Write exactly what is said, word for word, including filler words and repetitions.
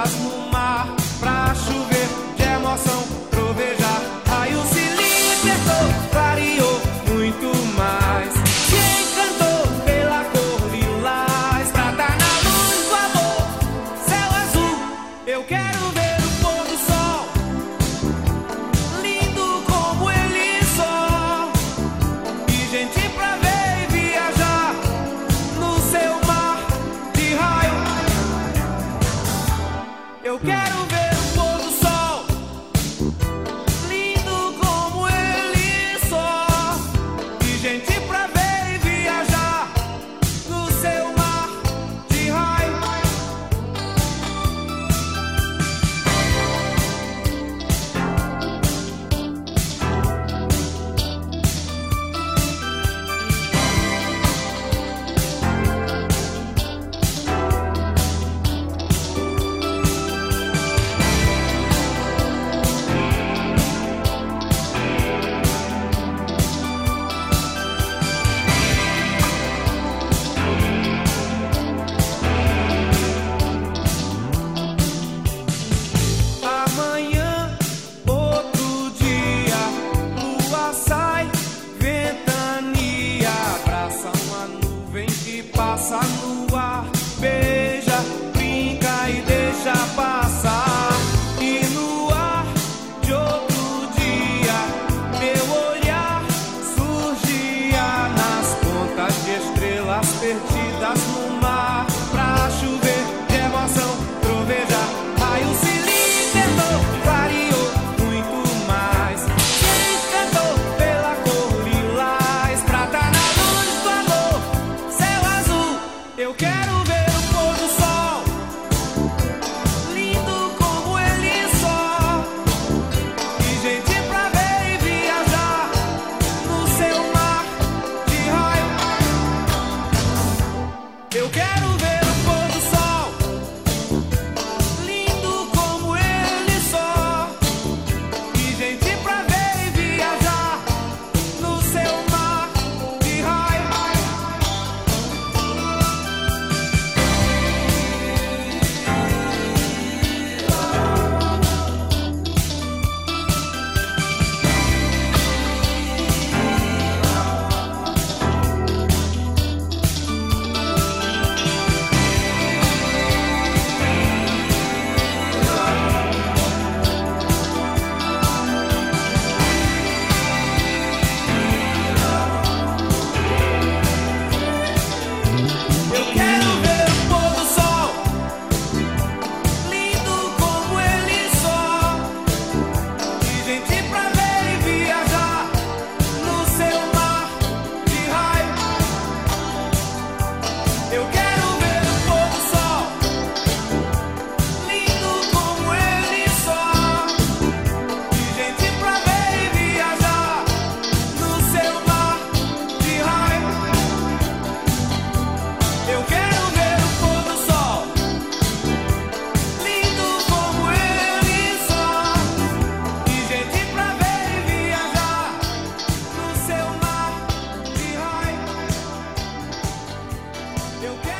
estrelas no mar, pra chover de emoção, trovejar. Raio se libertou, clareou muito mais, se encantou pela cor lilás, prata na luz do amor, céu azul. Eu quero ver o pôr do sol, lindo como ele só, e gente pra ver e viajar no seu mar de raio. Eu quero ver o pôr do sol, lindo como ele só, e gente pra ver e viajar no seu mar de raio. Amanhã, outro dia, lua sai, ventania, abraça uma nuvem que passa no ar, beija, brinca e deixa passar. E no ar de outro dia, meu olhar surgia nas pontas de estrelas perdidas no mar, pra chover de emoção, trovejar. Raio se libertou, clareou muito mais, se encantou pela cor lilás, prata na luz do amor, céu azul. Eu quero ver o pôr do sol, lindo como ele só, e gente pra ver e viajar no seu mar de raio. Eu quero ver o pôr do sol, lindo como ele só, e gente pra ver e viajar no seu mar de raio. Eu quero ver o pôr do sol, lindo como ele só, e gente pra ver e viajar no seu mar de raio. Eu quero ver o pôr do sol, lindo como ele só, e gente pra ver e viajar no seu mar de raio. Eu quero ver o pôr do sol, lindo como ele só, e gente pra ver e viajar no seu mar de raio. Eu quero